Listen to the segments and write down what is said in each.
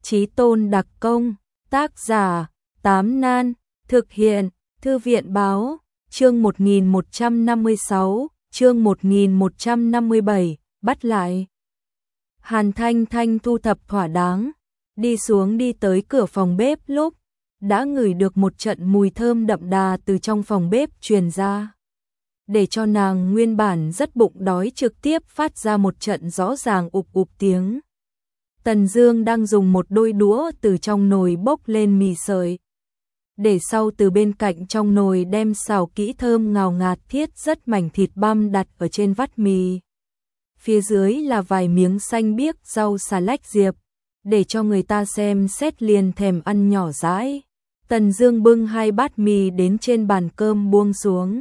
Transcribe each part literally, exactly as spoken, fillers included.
Chí tôn đặc công, tác giả, Tám Nan, thực hiện, Thư viện báo, chương một nghìn một trăm năm mươi sáu, chương một nghìn một trăm năm mươi bảy, bắt lại. Hàn Thanh Thanh thu thập thỏa đáng, đi xuống đi tới cửa phòng bếp lúc, đã ngửi được một trận mùi thơm đậm đà từ trong phòng bếp truyền ra. Để cho nàng nguyên bản rất bụng đói trực tiếp phát ra một trận rõ ràng ụp ụp tiếng. Tần Dương đang dùng một đôi đũa từ trong nồi bốc lên mì sợi. Để sau từ bên cạnh trong nồi đem xào kỹ thơm ngào ngạt thiết rất mảnh thịt băm đặt ở trên vắt mì. Phía dưới là vài miếng xanh biếc rau xà lách diệp, để cho người ta xem xét liền thèm ăn nhỏ dãi. Tần Dương bưng hai bát mì đến trên bàn cơm buông xuống.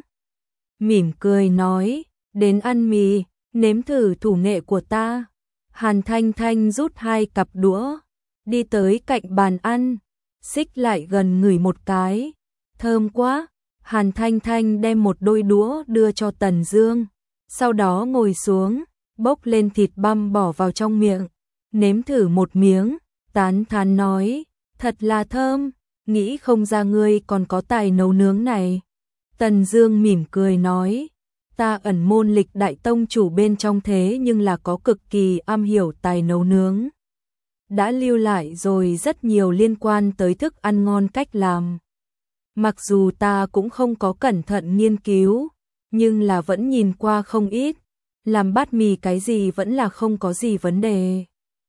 Mỉm cười nói, đến ăn mì, nếm thử thủ nghệ của ta. Hàn Thanh Thanh rút hai cặp đũa, đi tới cạnh bàn ăn, xích lại gần ngửi một cái. Thơm quá, Hàn Thanh Thanh đem một đôi đũa đưa cho Tần Dương, sau đó ngồi xuống, bốc lên thịt băm bỏ vào trong miệng, nếm thử một miếng, tán thán nói, thật là thơm, nghĩ không ra ngươi còn có tài nấu nướng này. Tần Dương mỉm cười nói, ta ẩn môn lịch đại tông chủ bên trong thế nhưng là có cực kỳ am hiểu tài nấu nướng. Đã lưu lại rồi rất nhiều liên quan tới thức ăn ngon cách làm. Mặc dù ta cũng không có cẩn thận nghiên cứu, nhưng là vẫn nhìn qua không ít, làm bát mì cái gì vẫn là không có gì vấn đề.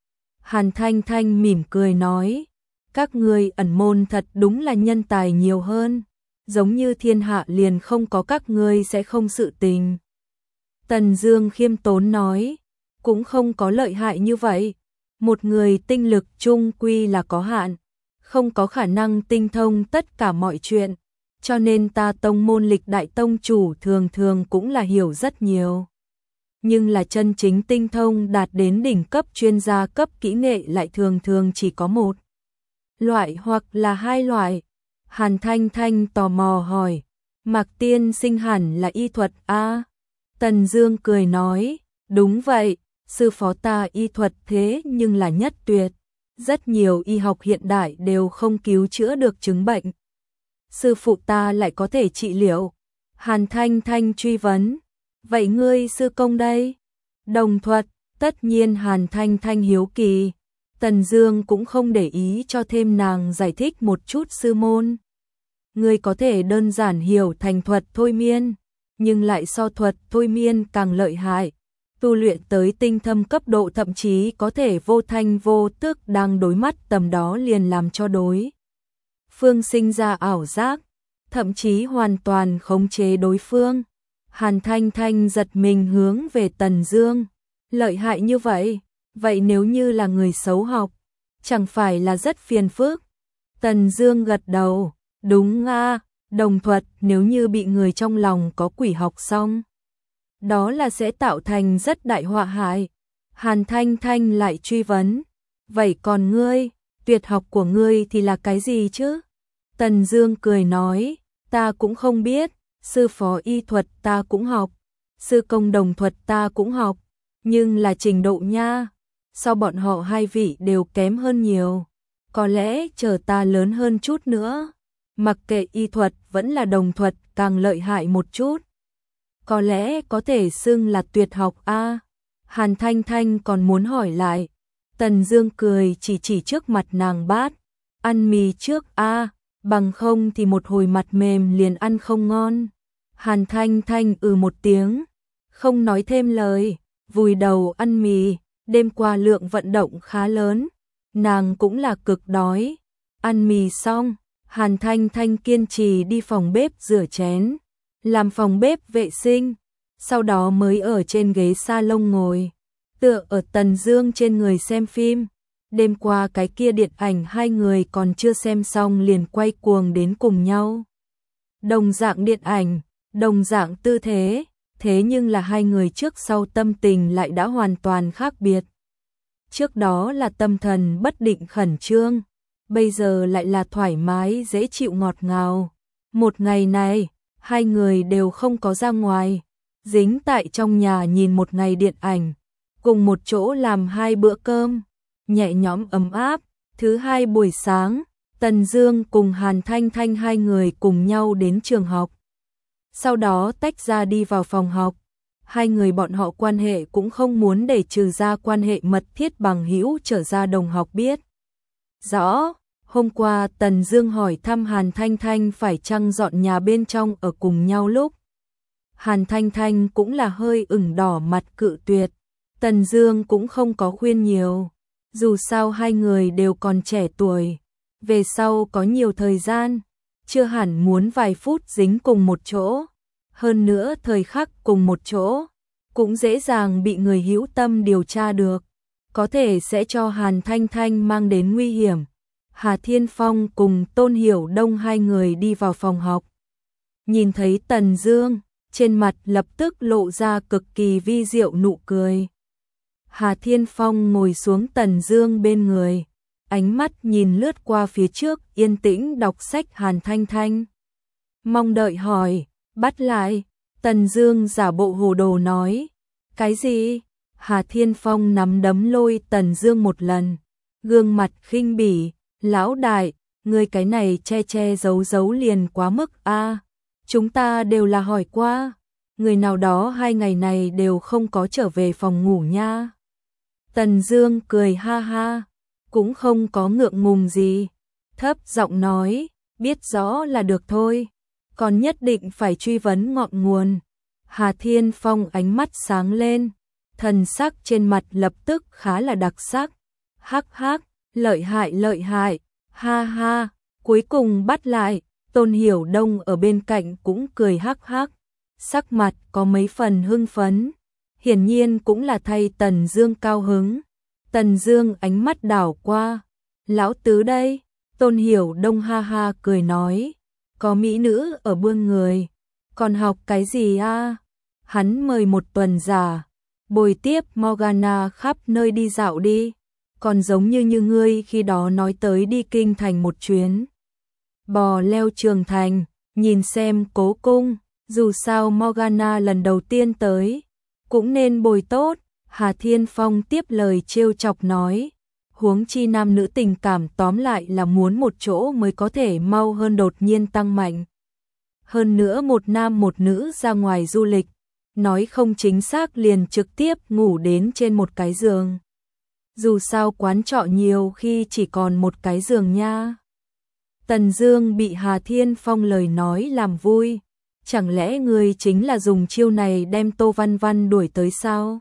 Hàn Thanh Thanh mỉm cười nói, các ngươi ẩn môn thật đúng là nhân tài nhiều hơn, giống như thiên hạ liền không có các ngươi sẽ không sự tình. Tần Dương khiêm tốn nói, cũng không có lợi hại như vậy, một người tinh lực chung quy là có hạn, không có khả năng tinh thông tất cả mọi chuyện, cho nên ta tông môn lịch đại tông chủ thường thường cũng là hiểu rất nhiều. Nhưng là chân chính tinh thông đạt đến đỉnh cấp chuyên gia cấp kỹ nghệ lại thường thường chỉ có một loại hoặc là hai loại. Hàn Thanh Thanh tò mò hỏi, Mạc tiên sinh hẳn là y thuật a? À? Tần Dương cười nói, đúng vậy, sư phó ta y thuật thế nhưng là nhất tuyệt, rất nhiều y học hiện đại đều không cứu chữa được chứng bệnh. Sư phụ ta lại có thể trị liệu. Hàn Thanh Thanh truy vấn, vậy ngươi sư công đây? Đồng thuật, tất nhiên Hàn Thanh Thanh hiếu kỳ. Tần Dương cũng không để ý cho thêm nàng giải thích một chút sư môn. Ngươi có thể đơn giản hiểu thành thuật thôi miên, nhưng lại so thuật thôi miên càng lợi hại. Tu luyện tới tinh thâm cấp độ thậm chí có thể vô thanh vô tức đang đối mắt tầm đó liền làm cho đối phương sinh ra ảo giác, thậm chí hoàn toàn khống chế đối phương. Hàn Thanh Thanh giật mình hướng về Tần Dương, lợi hại như vậy, vậy nếu như là người xấu học, chẳng phải là rất phiền phức? Tần Dương gật đầu, đúng a, đồng thuật nếu như bị người trong lòng có quỷ học xong, đó là sẽ tạo thành rất đại họa hại. Hàn Thanh Thanh lại truy vấn, vậy còn ngươi, tuyệt học của ngươi thì là cái gì chứ? Tần Dương cười nói, ta cũng không biết, sư phó y thuật ta cũng học, sư công đồng thuật ta cũng học, nhưng là trình độ nha, sau bọn họ hai vị đều kém hơn nhiều, có lẽ chờ ta lớn hơn chút nữa, mặc kệ y thuật vẫn là đồng thuật càng lợi hại một chút, có lẽ có thể xưng là tuyệt học a. À? Hàn Thanh Thanh còn muốn hỏi lại, Tần Dương cười chỉ chỉ trước mặt nàng bát, ăn mì trước a, à, bằng không thì một hồi mặt mềm liền ăn không ngon. Hàn Thanh Thanh ừ một tiếng, không nói thêm lời, vùi đầu ăn mì. Đêm qua lượng vận động khá lớn, nàng cũng là cực đói. Ăn mì xong, Hàn Thanh Thanh kiên trì đi phòng bếp rửa chén, làm phòng bếp vệ sinh, sau đó mới ở trên ghế salon ngồi, tựa ở Tần Dương trên người xem phim. Đêm qua cái kia điện ảnh hai người còn chưa xem xong liền quay cuồng đến cùng nhau. Đồng dạng điện ảnh, đồng dạng tư thế, thế nhưng là hai người trước sau tâm tình lại đã hoàn toàn khác biệt. Trước đó là tâm thần bất định khẩn trương, bây giờ lại là thoải mái dễ chịu ngọt ngào. Một ngày này, hai người đều không có ra ngoài, dính tại trong nhà nhìn một ngày điện ảnh, cùng một chỗ làm hai bữa cơm, nhẹ nhõm ấm áp, Thứ hai buổi sáng, Tần Dương cùng Hàn Thanh Thanh hai người cùng nhau đến trường học. Sau đó tách ra đi vào phòng học. Hai người bọn họ quan hệ cũng không muốn để trừ ra quan hệ mật thiết bằng hữu trở ra đồng học biết. Rõ, hôm qua Tần Dương hỏi thăm Hàn Thanh Thanh phải chăng dọn nhà bên trong ở cùng nhau lúc. Hàn Thanh Thanh cũng là hơi ửng đỏ mặt cự tuyệt. Tần Dương cũng không có khuyên nhiều. Dù sao hai người đều còn trẻ tuổi. Về sau có nhiều thời gian, chưa hẳn muốn vài phút dính cùng một chỗ. Hơn nữa thời khắc cùng một chỗ, cũng dễ dàng bị người hữu tâm điều tra được. Có thể sẽ cho Hàn Thanh Thanh mang đến nguy hiểm. Hà Thiên Phong cùng Tôn Hiểu Đông hai người đi vào phòng học. Nhìn thấy Tần Dương, trên mặt lập tức lộ ra cực kỳ vi diệu nụ cười. Hà Thiên Phong ngồi xuống Tần Dương bên người, ánh mắt nhìn lướt qua phía trước yên tĩnh đọc sách Hàn Thanh Thanh. Mong đợi hỏi, bắt lại, Tần Dương giả bộ hồ đồ nói. Cái gì? Hà Thiên Phong nắm đấm lôi Tần Dương một lần, gương mặt khinh bỉ, lão đại, ngươi cái này che che giấu giấu liền quá mức a. À, chúng ta đều là hỏi qua, người nào đó hai ngày này đều không có trở về phòng ngủ nha. Tần Dương cười ha ha, cũng không có ngượng ngùng gì, thấp giọng nói, biết rõ là được thôi, còn nhất định phải truy vấn ngọn nguồn. Hà Thiên Phong ánh mắt sáng lên, thần sắc trên mặt lập tức khá là đặc sắc. Hắc hắc, lợi hại lợi hại, ha ha, cuối cùng bắt lại. Tôn Hiểu Đông ở bên cạnh cũng cười hắc hắc, sắc mặt có mấy phần hưng phấn, hiển nhiên cũng là thay Tần Dương cao hứng. Tần Dương ánh mắt đảo qua, lão tứ đây. Tôn Hiểu Đông ha ha cười nói, có mỹ nữ ở buông người, còn học cái gì a? Hắn mời một tuần giả, bồi tiếp Morgana khắp nơi đi dạo đi, còn giống như như ngươi khi đó nói tới đi kinh thành một chuyến. Bò leo Trường Thành, nhìn xem Cố Cung, dù sao Morgana lần đầu tiên tới, cũng nên bồi tốt. Hà Thiên Phong tiếp lời trêu chọc nói, huống chi nam nữ tình cảm tóm lại là muốn một chỗ mới có thể mau hơn đột nhiên tăng mạnh. Hơn nữa một nam một nữ ra ngoài du lịch, nói không chính xác liền trực tiếp ngủ đến trên một cái giường. Dù sao quán trọ nhiều khi chỉ còn một cái giường nha. Tần Dương bị Hà Thiên Phong lời nói làm vui, chẳng lẽ ngươi chính là dùng chiêu này đem Tô Văn Văn đuổi tới sao?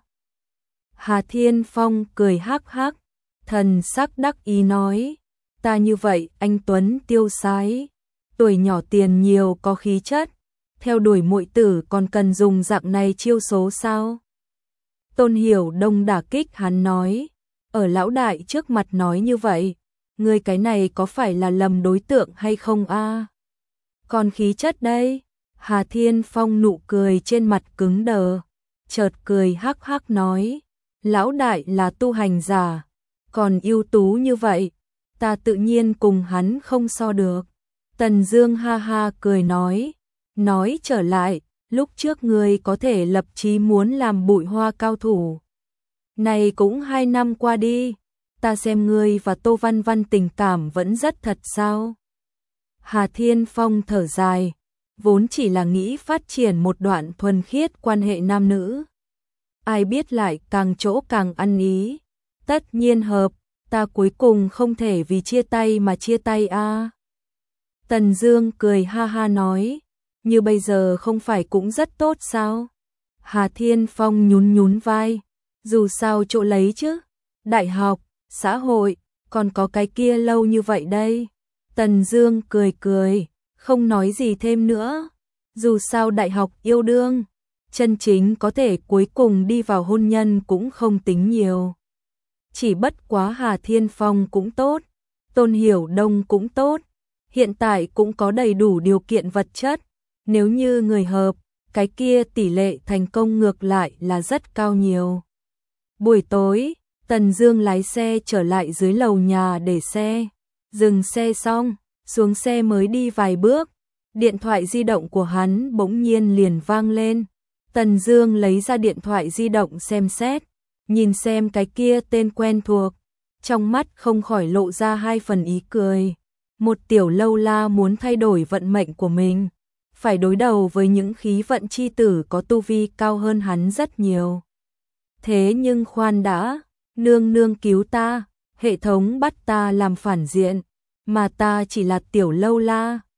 Hà Thiên Phong cười hắc hắc, thần sắc đắc ý nói, ta như vậy anh tuấn tiêu sái, tuổi nhỏ tiền nhiều có khí chất, theo đuổi muội tử còn cần dùng dạng này chiêu số sao? Tôn Hiểu Đông đả kích hắn nói, ở lão đại trước mặt nói như vậy, ngươi cái này có phải là lầm đối tượng hay không a? À? Còn khí chất đây? Hà Thiên Phong nụ cười trên mặt cứng đờ, chợt cười hắc hắc nói, lão đại là tu hành giả, còn ưu tú như vậy, ta tự nhiên cùng hắn không so được. Tần Dương ha ha cười nói, nói trở lại, lúc trước ngươi có thể lập chí muốn làm bụi hoa cao thủ. Này cũng hai năm qua đi, ta xem ngươi và Tô Văn Văn tình cảm vẫn rất thật sao? Hà Thiên Phong thở dài, vốn chỉ là nghĩ phát triển một đoạn thuần khiết quan hệ nam nữ. Ai biết lại càng chỗ càng ăn ý, tất nhiên hợp, ta cuối cùng không thể vì chia tay mà chia tay a. À. Tần Dương cười ha ha nói, như bây giờ không phải cũng rất tốt sao? Hà Thiên Phong nhún nhún vai, dù sao chỗ lấy chứ, đại học, xã hội, còn có cái kia lâu như vậy đây. Tần Dương cười cười, không nói gì thêm nữa, dù sao đại học yêu đương, chân chính có thể cuối cùng đi vào hôn nhân cũng không tính nhiều. Chỉ bất quá Hà Thiên Phong cũng tốt, Tôn Hiểu Đông cũng tốt, hiện tại cũng có đầy đủ điều kiện vật chất, nếu như người hợp, cái kia tỷ lệ thành công ngược lại là rất cao nhiều. Buổi tối, Tần Dương lái xe trở lại dưới lầu nhà để xe, dừng xe xong, xuống xe mới đi vài bước, điện thoại di động của hắn bỗng nhiên liền vang lên. Tần Dương lấy ra điện thoại di động xem xét, nhìn xem cái kia tên quen thuộc, trong mắt không khỏi lộ ra hai phần ý cười. Một tiểu lâu la muốn thay đổi vận mệnh của mình, phải đối đầu với những khí vận chi tử có tu vi cao hơn hắn rất nhiều. Thế nhưng khoan đã, nương nương cứu ta, hệ thống bắt ta làm phản diện, mà ta chỉ là tiểu lâu la,